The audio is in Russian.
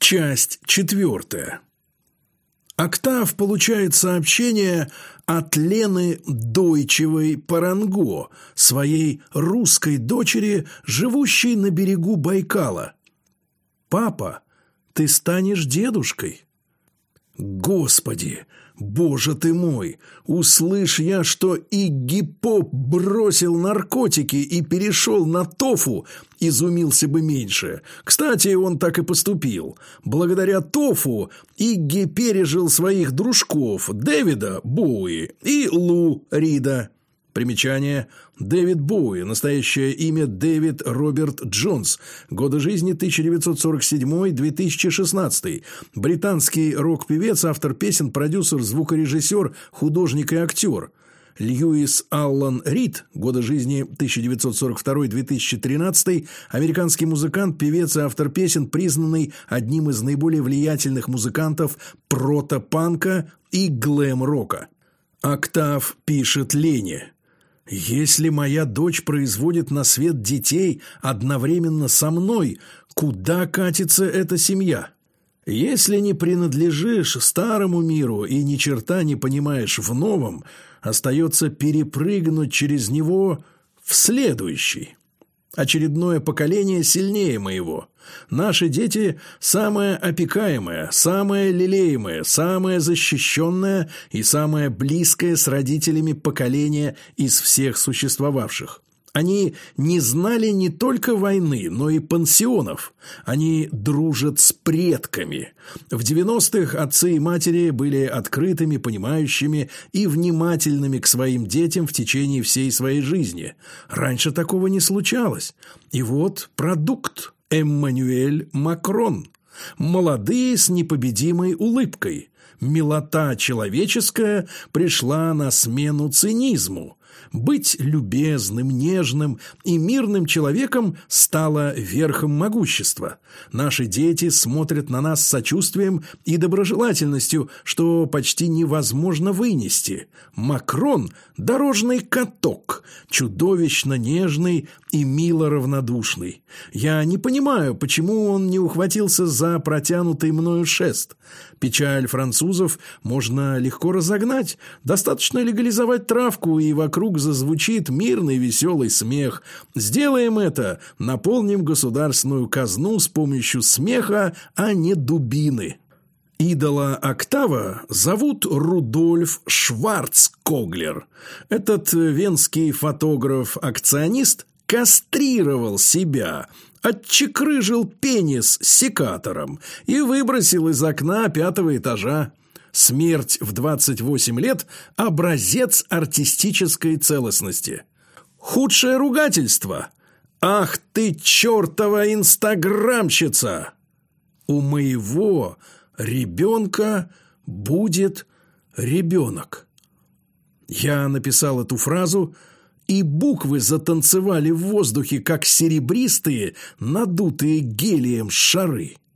Часть 4. Октав получает сообщение от Лены Дойчевой-Паранго, своей русской дочери, живущей на берегу Байкала. «Папа, ты станешь дедушкой». Господи, Боже ты мой! Услышь я, что Игги Поп бросил наркотики и перешел на тофу, изумился бы меньше. Кстати, он так и поступил. Благодаря тофу Игги пережил своих дружков Дэвида Боуи и Лу Рида. Примечание. Дэвид Боуи. Настоящее имя Дэвид Роберт Джонс. Годы жизни 1947-2016. Британский рок-певец, автор песен, продюсер, звукорежиссер, художник и актер. Льюис Аллан Рид. Годы жизни 1942-2013. Американский музыкант, певец и автор песен, признанный одним из наиболее влиятельных музыкантов прото-панка и глэм-рока. Октав пишет Лене: «Если моя дочь производит на свет детей одновременно со мной, куда катится эта семья? Если не принадлежишь старому миру и ни черта не понимаешь в новом, остается перепрыгнуть через него в следующий. Очередное поколение сильнее моего. Наши дети – самое опекаемое, самое лелеемое, самое защищенное и самое близкое с родителями поколение из всех существовавших. Они не знали не только войны, но и пансионов. Они дружат с предками. В 90-х отцы и матери были открытыми, понимающими и внимательными к своим детям в течение всей своей жизни. Раньше такого не случалось. И вот продукт – Эммануэль Макрон. Молодые с непобедимой улыбкой. Милота человеческая пришла на смену цинизму. Быть любезным, нежным и мирным человеком стало верхом могущества. Наши дети смотрят на нас с сочувствием и доброжелательностью, что почти невозможно вынести. Макрон – дорожный каток, чудовищно нежный и мило равнодушный. Я не понимаю, почему он не ухватился за протянутый мною шест. Печаль французов можно легко разогнать. Достаточно легализовать травку, и вокруг зазвучит мирный веселый смех. Сделаем это, наполним государственную казну с помощью смеха, а не дубины. Идола Октава зовут Рудольф Шварцкоглер. Этот венский фотограф-акционист кастрировал себя, отчекрыжил пенис секатором и выбросил из окна 5-го этажа. Смерть в 28 лет – образец артистической целостности. Худшее ругательство – «Ах ты, чертова инстаграмщица!» У моего ребенка будет ребенок. Я написал эту фразу, и буквы затанцевали в воздухе, как серебристые, надутые гелием шары.